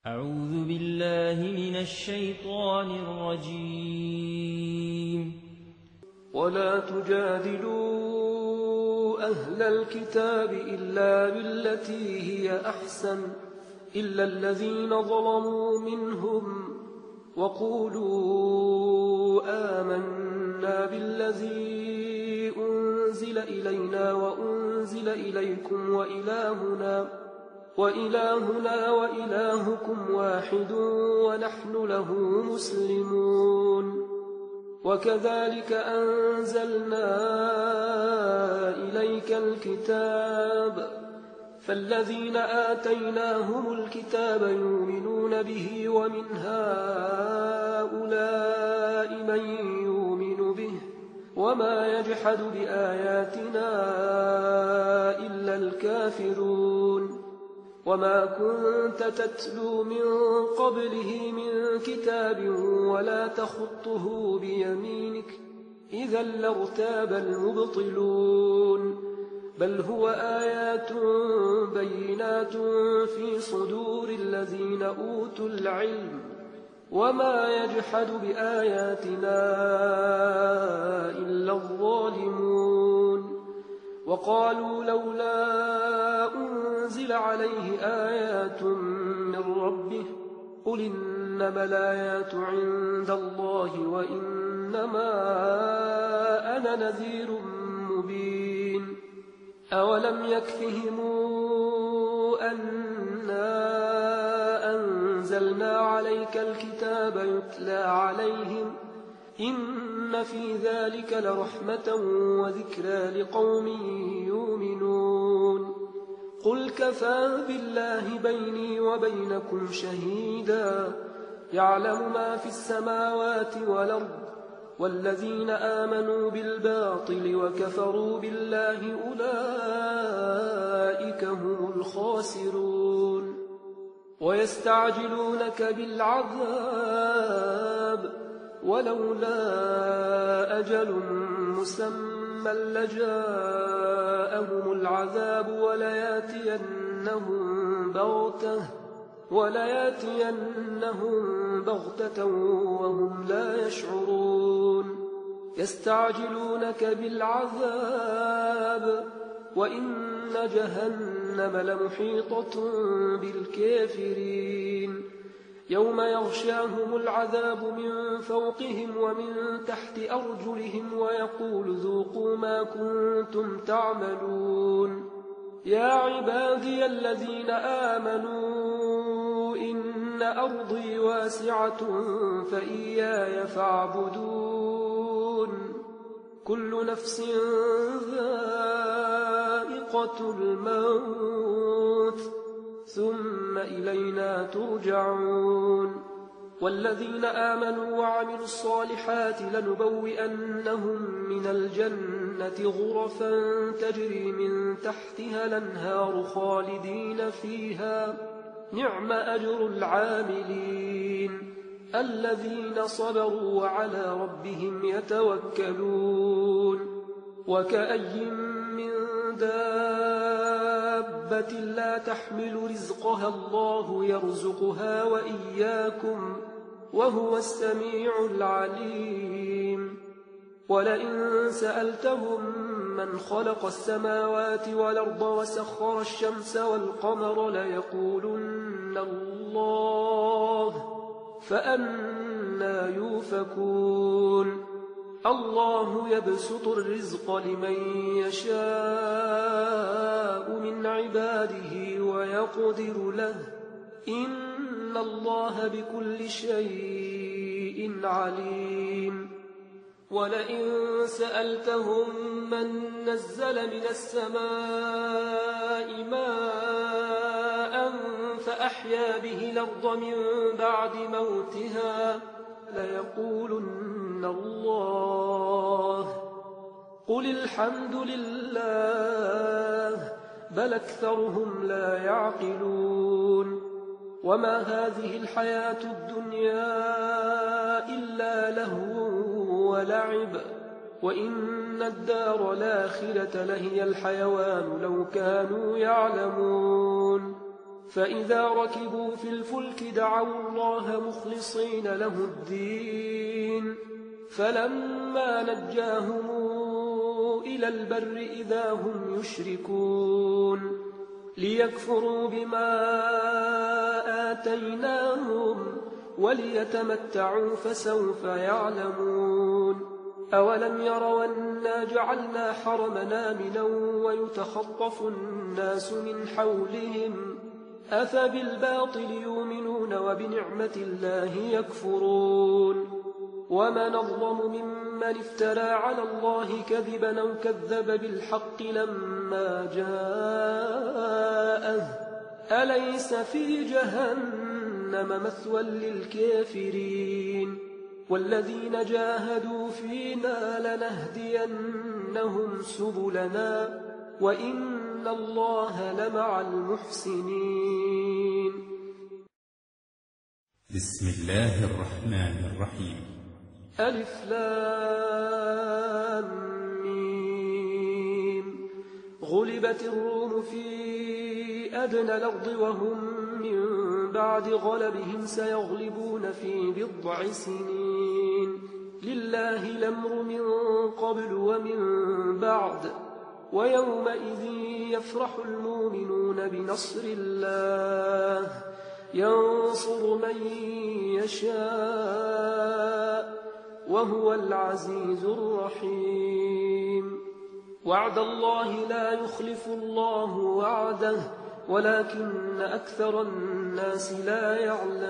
أعوذ بالله من الشيطان الرجيم. ولا تجادلوا أهل الكتاب إلا بالتي هي أحسن إلا الذين ظلموا منهم وقولوا آمنا بالذي أنزل إلينا وأنزل إليكم وإلهنا وإلهكم واحد ونحن له مسلمون. وكذلك أنزلنا إليك الكتاب فالذين آتيناهم الكتاب يؤمنون به ومن هؤلاء من يؤمن به وما يجحد بآياتنا إلا الكافرون. وما كنت تتلو من قبله من كتاب ولا تخطه بيمينك إذا لارتاب المبطلون. بل هو آيات بينات في صدور الذين أوتوا العلم وما يجحد بآياتنا إلا الظالمون. وقالوا لولا أنزل عليه آيات من ربه قل إنما الآيات عند الله وإنما أنا نذير مبين. أولم يكفهم أنا أنزلنا عليك الكتاب يتلى عليهم إن في ذلك لرحمة وذكرى لقوم يؤمنون. قل كفى بالله بيني وبينكم شهيدا يعلم ما في السماوات والأرض والذين آمنوا بالباطل وكفروا بالله أولئك هم الخاسرون. ويستعجلونك بالعذاب ولولا أجل مسمى لجاءهم العذاب ولياتينهم بغتة وهم لا يشعرون. يستعجلونك بالعذاب وإن جهنم لمحيطة بالكافرين. يوم يغشاهم العذاب من فوقهم ومن تحت أرجلهم ويقول ذوقوا ما كنتم تعملون. يا عبادي الذين آمنوا إن أرضي واسعة فإياي فاعبدون. كل نفس ذائقة الموت ثم إلينا ترجعون. والذين آمنوا وعملوا الصالحات لنبوئنهم من الجنة غرفا تجري من تحتها الأنهار خالدين فيها نعم أجر العاملين الذين صبروا وعلى ربهم يتوكلون. وكأي من دابة لا تحمل رزقها الله يرزقها وإياكم وهو السميع العليم. ولئن سألتهم من خلق السماوات والأرض وسخر الشمس والقمر ليقولن الله فأنى يؤفكون. الله يبسط الرزق لمن يشاء من عباده ويقدر له إن الله بكل شيء عليم. ولئن سألتهم من نزل من السماء ماء فأحيا به الأرض من بعد موتها ليقولن الله قل الحمد لله بل أكثرهم لا يعقلون. وما هذه الحياة الدنيا إلا لهو ولعب وإن الدار الآخرة لهي الحيوان لو كانوا يعلمون. فإذا ركبوا في الفلك دعوا الله مخلصين له الدين فلما نجاهم إلى البر إذا هم يشركون ليكفروا بما آتيناهم وليتمتعوا فسوف يعلمون أولم يروا أنا جعلنا حرمنا آمنا ويتخطف الناس من حولهم أفبالباطل يؤمنون وبنعمة الله يكفرون ومن أظلم ممن افترى على الله كذبا أو كذب بالحق لما جاءه أليس في جهنم مثوى للكافرين والذين جاهدوا فينا لنهدينهم سبلنا وإن الله لمع المحسنين. بسم الله الرحمن الرحيم. ألف لام ميم. غلبت الروم في أدنى الأرض وهم من بعد غلبهم سيغلبون في بضع سنين لله الأمر من قبل ومن بعد ويومئذ يفرح المؤمنون بنصر الله ينصر من يشاء وهو العزيز الرحيم. وعد الله لا يخلف الله وعده ولكن أكثر الناس لا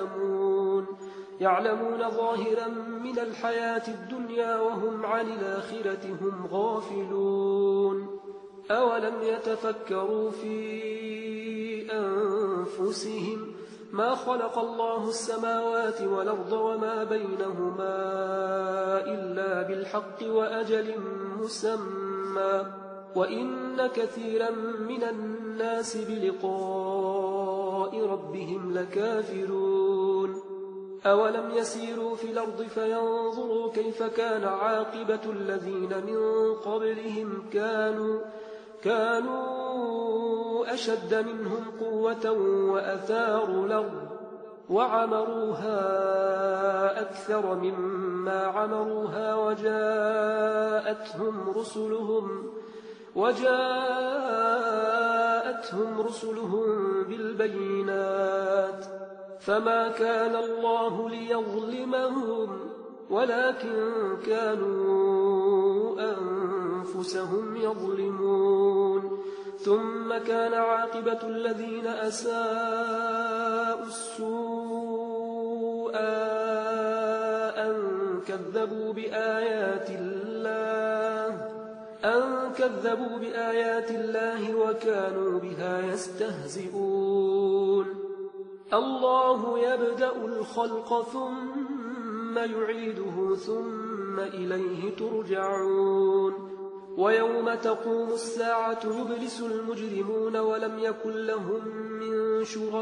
يعلمون ظاهرا من الحياة الدنيا وهم عن الآخرة هم غافلون. أولم يتفكروا في أنفسهم ما خلق الله السماوات والأرض وما بينهما إلا بالحق وأجل مسمى وإن كثيرا من الناس بلقاء ربهم لكافرون. أولم يسيروا في الأرض فينظروا كيف كان عاقبة الذين من قبلهم كانوا أشد منهم قوة وأثاروا الأرض وعمروها أكثر مما عمروها وجاءتهم رسلهم بالبينات فما كان الله ليظلمهم ولكن كانوا أنفسهم يظلمون. ثم كان عاقبة الذين أساءوا السوء أن كذبوا بآيات الله وكانوا بها يستهزئون. الله يبدأ الخلق ثم يعيده ثم إليه ترجعون. ويوم تقوم الساعة يبلس المجرمون ولم يكن لهم من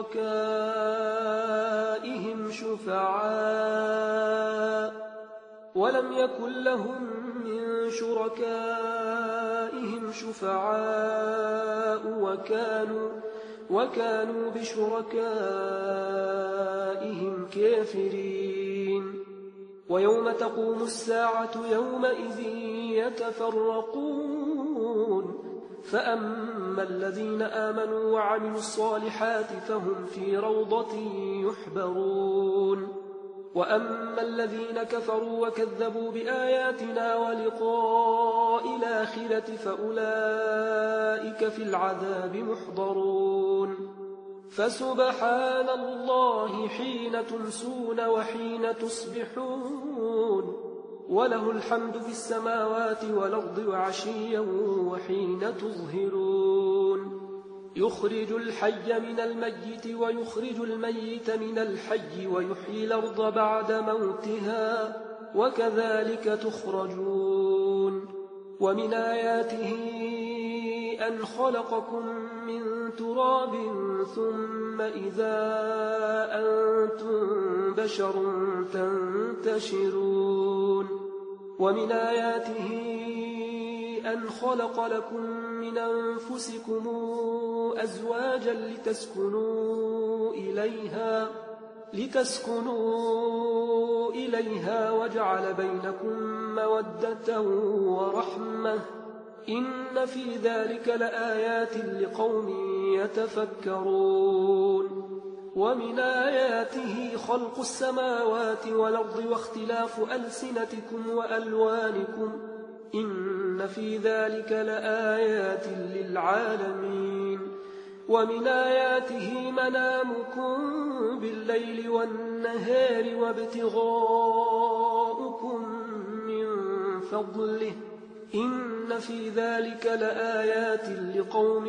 شركائهم شفعاء وكانوا بشركائهم كافرين. ويوم تقوم الساعة يومئذ يتفرقون فأما الذين آمنوا وعملوا الصالحات فهم في روضة يحبرون وأما الذين كفروا وكذبوا بآياتنا ولقاء الآخرة فأولئك في العذاب محضرون. فسبحان الله حين تمسون وحين تصبحون وله الحمد في السماوات والأرض وعشيا وحين تظهرون. يخرج الحي من الميت ويخرج الميت من الحي ويحيي الأرض بعد موتها وكذلك تخرجون. ومن آياته أن خلقكم من تراب ثم إذا أنتم بشر تنتشرون. ومن آياته أن خلق لكم من أنفسكم أزواجا لتسكنوا إليها وجعل بينكم مودة ورحمة إن في ذلك لآيات لقوم يتفكرون ومن آياته خلق السماوات والأرض واختلاف ألسنتكم وألوانكم إن في ذلك لآيات للعالمين ومن آياته منامكم بالليل والنهار وابتغاؤكم من فضله إن في ذلك لآيات لقوم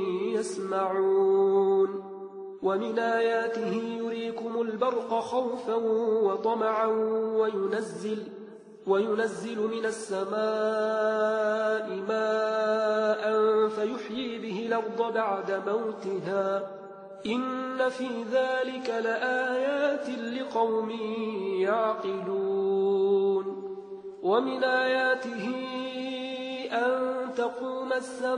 يسمعون ومن آياته يريكم البرق خوفا وطمعا وينزل من السماء ماء فيحيي به الأرض بعد موتها إن في ذلك لآيات لقوم يعقلون ومن آياته أن تقوم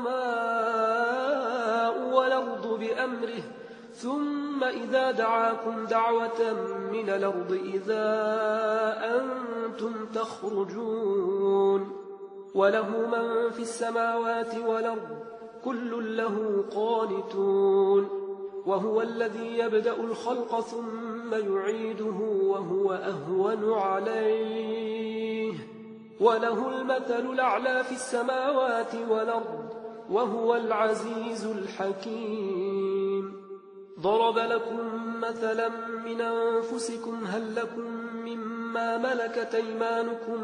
السماء والأرض بأمره ثم إذا دعاكم دعوة من الأرض إذا أنتم تخرجون وله من في السماوات والأرض كل له قانتون وهو الذي يبدأ الخلق ثم يعيده وهو أهون عليه وله المثل الأعلى في السماوات والأرض وهو العزيز الحكيم ضرب لكم مثلا من أنفسكم هل لكم مما ملكت أيمانكم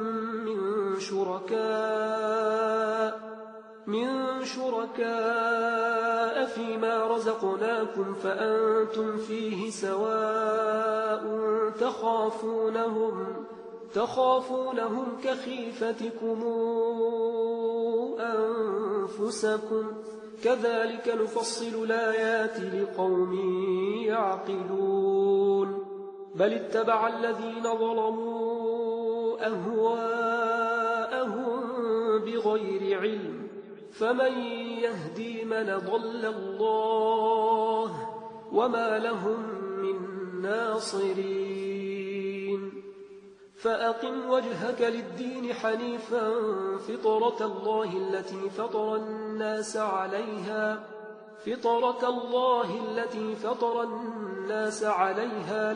من شركاء فيما رزقناكم فأنتم فيه سواء تخافونهم كخيفتكم أنفسكم كذلك نفصل الآيات لقوم يعقلون بل اتبع الذين ظلموا أهواءهم بغير علم فمن يهدي من ضل الله وما لهم من ناصرين فأقم وجهك للدين حنيفا فطرة الله التي فطر الناس عليها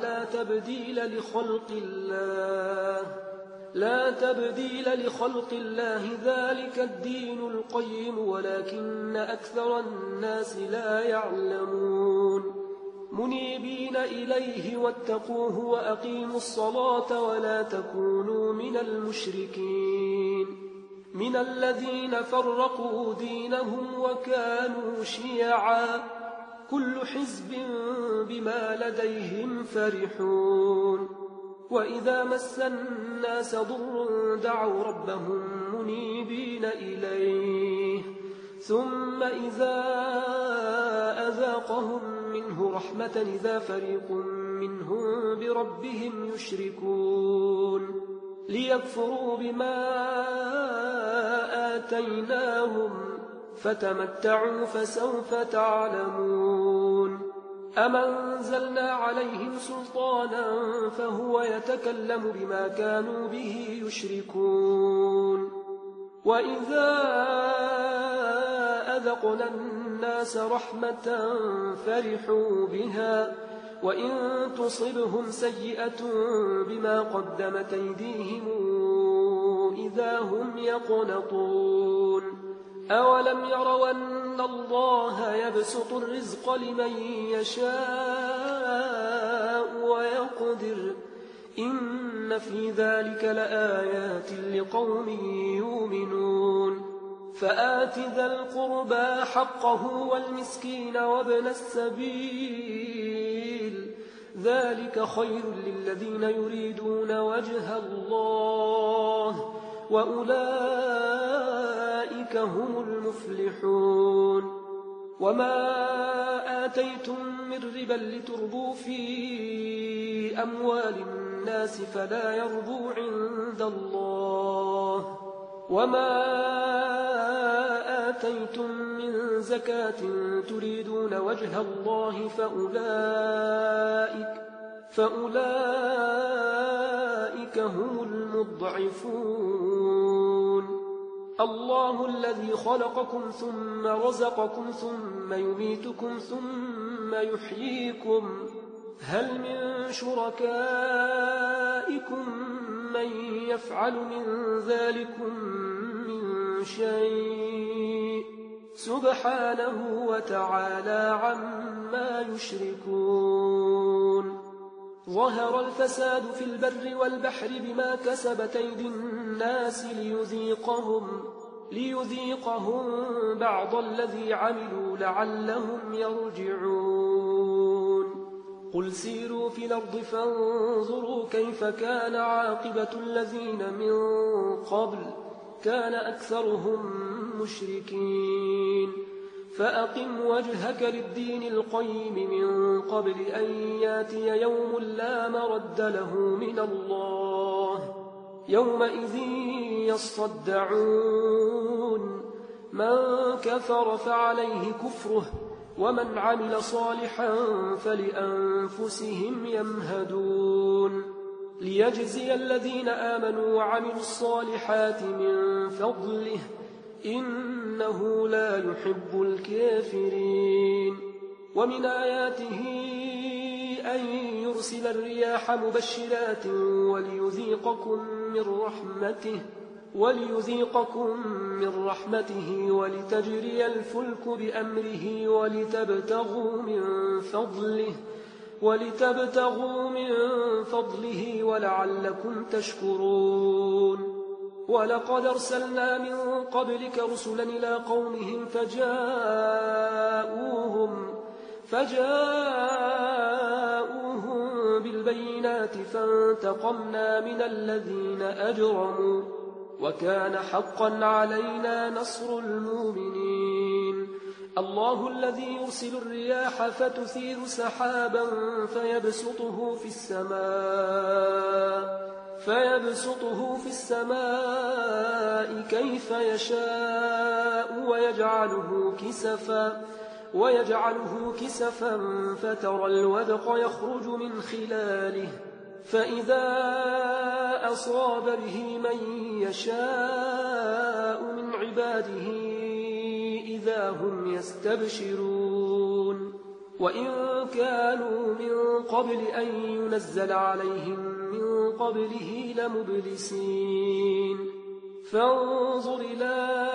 لا تبديل لخلق الله ذلك الدين القيم ولكن أكثر الناس لا يعلمون منيبين إليه واتقوه وأقيموا الصلاة ولا تكونوا من المشركين من الذين فرقوا دينهم وكانوا شيعا كل حزب بما لديهم فرحون وإذا مس الناس ضر دعوا ربهم منيبين إليه ثم إذا أذاقهم منه رحمة إذا فريق منهم بربهم يشركون ليكفروا بما آتيناهم فتمتعوا فسوف تعلمون أم أنزلنا عليهم سلطانا فهو يتكلم بما كانوا به يشركون وإذا أذقنا الناس رحمة فرحوا بها وإن تصبهم سيئة بما قدمت أيديهم إذا هم يقنطون أولم يروا أن الله يبسط الرزق لمن يشاء ويقدر إن في ذلك لآيات لقوم يؤمنون فآت ذا القربى حقه والمسكين وابن السبيل ذلك خير للذين يريدون وجه الله وأولئك هم المفلحون وما آتيتم من ربا لتربوا في أموال الناس فلا يربو عند الله وما آتيتم من زكاة تريدون وجه الله فأولئك هم المضعفون. الله الذي خلقكم ثم رزقكم ثم يميتكم ثم يحييكم، هل من شركائكم من يفعل من ذلكم من شيء؟ سبحانه وتعالى عما يشركون. ظهر الفساد في البر والبحر بما كسبت أيدي الناس ليذيقهم بعض الذي عملوا لعلهم يرجعون. قل سيروا في الأرض فانظروا كيف كان عاقبة الذين من قبل، كان أكثرهم مشركين. فأقم وجهك للدين القيم من قبل أن ياتي يوم لا مرد له من الله، يومئذ يصدعون. من كفر فعليه كفره، ومن عمل صالحا فلأنفسهم يمهدون. ليجزي الذين آمنوا وعملوا الصالحات من فضله، إنه لا يحب الكافرين. ومن آياته أن يرسل الرياح مبشرات وليذيقكم من رحمته ولتجري الفلك بأمره ولتبتغوا من فضله ولعلكم تشكرون. ولقد أرسلنا من قبلك رسلا إلى قومهم فجاءوهم بالبينات فانتقمنا من الذين أجرموا، وكان حقا علينا نصر المؤمنين. الله الذي يرسل الرياح فتثير سحابا فيبسطه في السماء كيف يشاء ويجعله كسفا فترى الودق يخرج من خلاله، فإذا أصاب به من يشاء من عباده إذا هم يستبشرون. وإن كانوا من قبل أن ينزل عليهم من قبله لمبلسين. فانظر إلى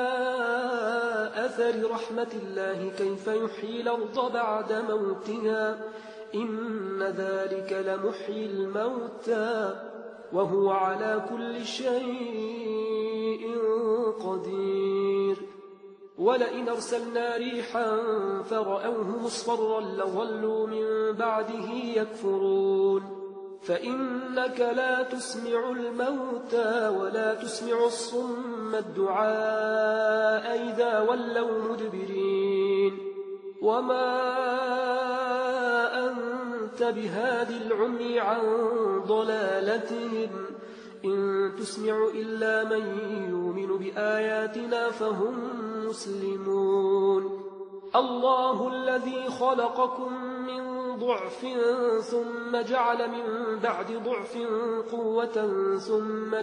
أثر رحمة الله كيف يحيي الأرض بعد موتها، إن ذلك لمحيي الموتى وهو على كل شيء قدير. ولئن أرسلنا ريحا فرأوه مصفرا لظلوا من بعده يكفرون. فإنك لا تسمع الموتى ولا تسمع الصم الدعاء إذا ولوا مدبرين. وما أنت بهاد العمي عن ضلالتهم، إن تسمع إلا من يؤمن بآياتنا فهم مسلمون. الله الذي خلقكم من ضعف ثم جعل من بعد ضعف قوة ثم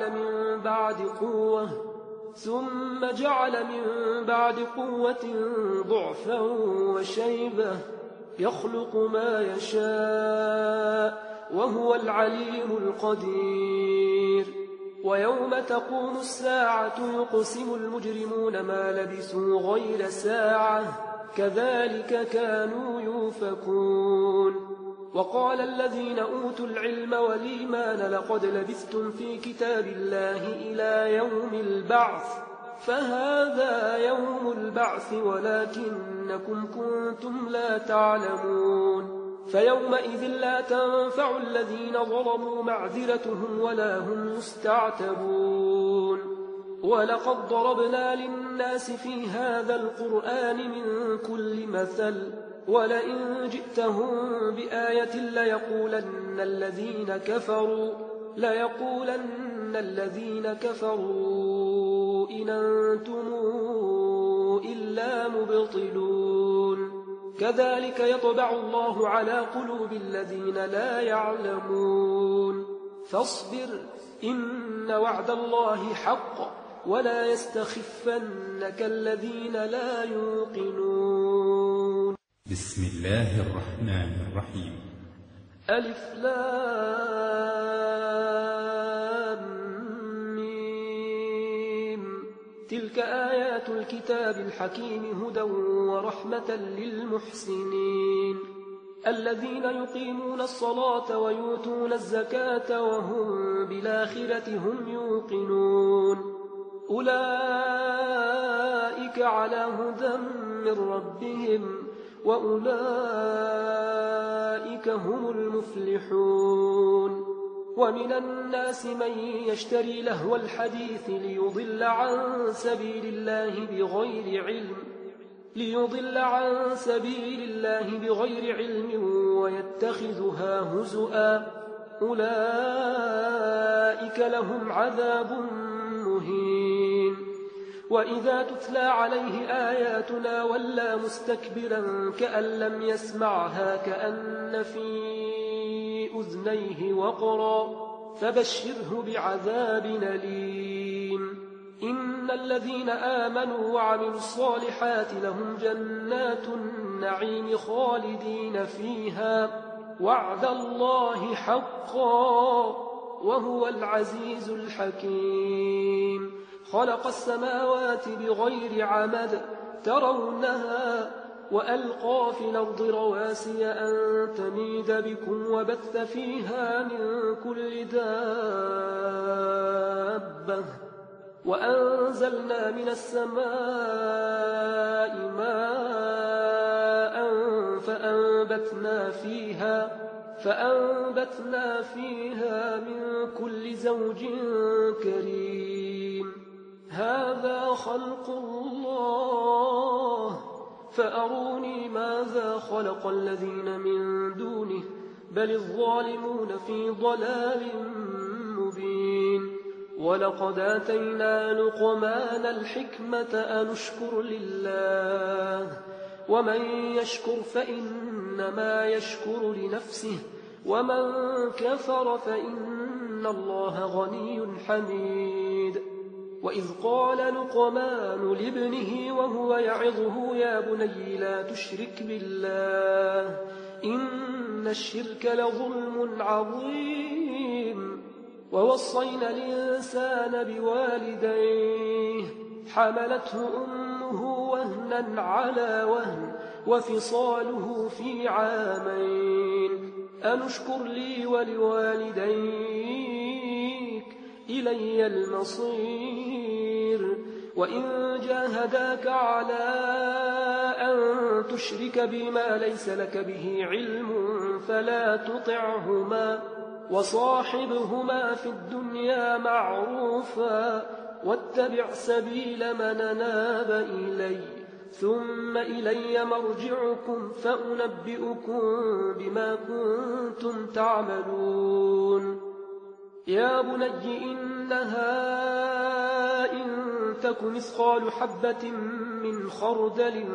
جعل من بعد قوة ضعفا وشيبة، يخلق ما يشاء وهو العليم القدير. ويوم تقوم الساعة يقسم المجرمون ما لبثوا غير ساعة كذلك كانوا يؤفكون. وقال الذين أوتوا العلم والإيمان لقد لبثتم في كتاب الله إلى يوم البعث، فهذا يوم البعث ولكنكم كنتم لا تعلمون. فيومئذ لا تنفع الذين ظلموا معذرتهم ولا هم يستعتبون. ولقد ضربنا للناس في هذا القرآن من كل مثل، ولئن جئتهم بآية ليقولن الذين كفروا إن أنتم إلا مبطلون كذلك يطبع الله على قلوب الذين لا يعلمون فاصبر إن وعد الله حق ولا يستخفنك الذين لا يوقنون. بسم الله الرحمن الرحيم. ألف لام ميم. تلك آيات الكتاب الحكيم هدى ورحمة للمحسنين الذين يقيمون الصلاة ويؤتون الزكاة وهم بالآخرة هم يوقنون أولئك على هدى من ربهم وأولئك هم المفلحون. ومن الناس من يشتري لهو الحديث ليضل عن سبيل الله بغير علم ويتخذها هزؤا أولئك لهم عذاب مهين. وإذا تتلى عليه آياتنا ولى مستكبرا كأن لم يسمعها كأن في أذنيه وقرا فبشره بعذاب أليم. إن الذين آمنوا وعملوا الصالحات لهم جنات النعيم خالدين فيها وعد الله حقا وهو العزيز الحكيم. خلق السماوات بغير عمد ترونها وألقى في الأرض رواسي أن تميد بكم وبث فيها من كل دابة وأنزلنا من السماء ماء فأنبتنا فيها من كل زوج كريم. هذا خلق الله فأروني ماذا خلق الذين من دونه بل الظالمون في ضلال مبين. ولقد آتينا لقمان الحكمة أن اشكر لله ومن يشكر فإنما يشكر لنفسه ومن كفر فإن الله غني حميد. وإذ قال لقمان لابنه وهو يعظه يا بني لا تشرك بالله إن الشرك لظلم عظيم. ووصينا الإنسان بوالديه حملته أمه وهنا على وهن وفصاله في عامين أن اشكر لي ولوالديك إلي المصير. وإن جاهداك على أن تشرك بما ليس لك به علم فلا تطعهما وصاحبهما في الدنيا معروفا واتبع سبيل من أناب إلي ثم إلي مرجعكم فأنبئكم بما كنتم تعملون. يا بني إنها إن تك مثقال حبة من خردل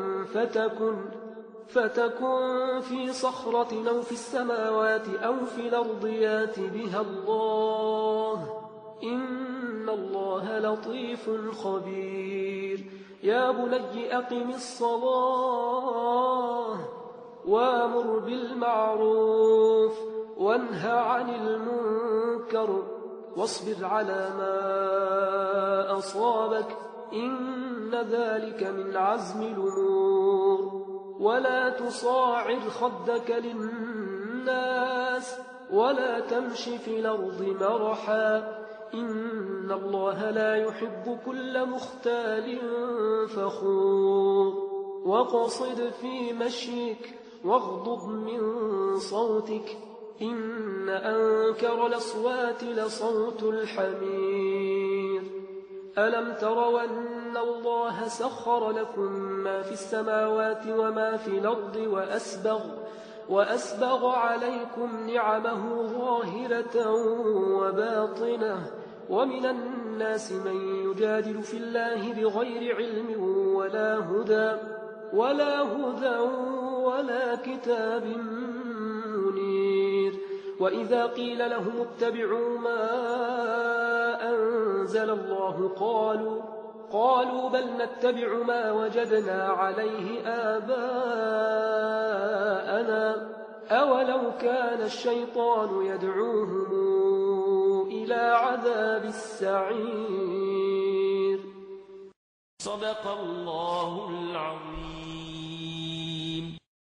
فتكن في صخرة أو في السماوات أو في الأرض يات بها الله إن الله لطيف خبير. يا بني أقم الصلاة وامر بالمعروف وانهى عن المنكر واصبر على ما أصابك إن ذلك من عزم الأمور. ولا تصاعد خدك للناس ولا تمش في الأرض مرحا إن الله لا يحب كل مختال فخور. واقصد في مشيك واغضض من صوتك إن أنكر الأصوات لصوت الحمير. ألم تروا أن الله سخر لكم ما في السماوات وما في الأرض وأسبغ عليكم نعمه ظاهرة وباطنة ومن الناس من يجادل في الله بغير علم ولا هدى ولا كتاب منير. وإذا قيل لهم اتبعوا ما أنزل الله قالوا بل نتبع ما وجدنا عليه آباءنا أولو كان الشيطان يدعوهم إلى عذاب السعير. صدق الله العظيم.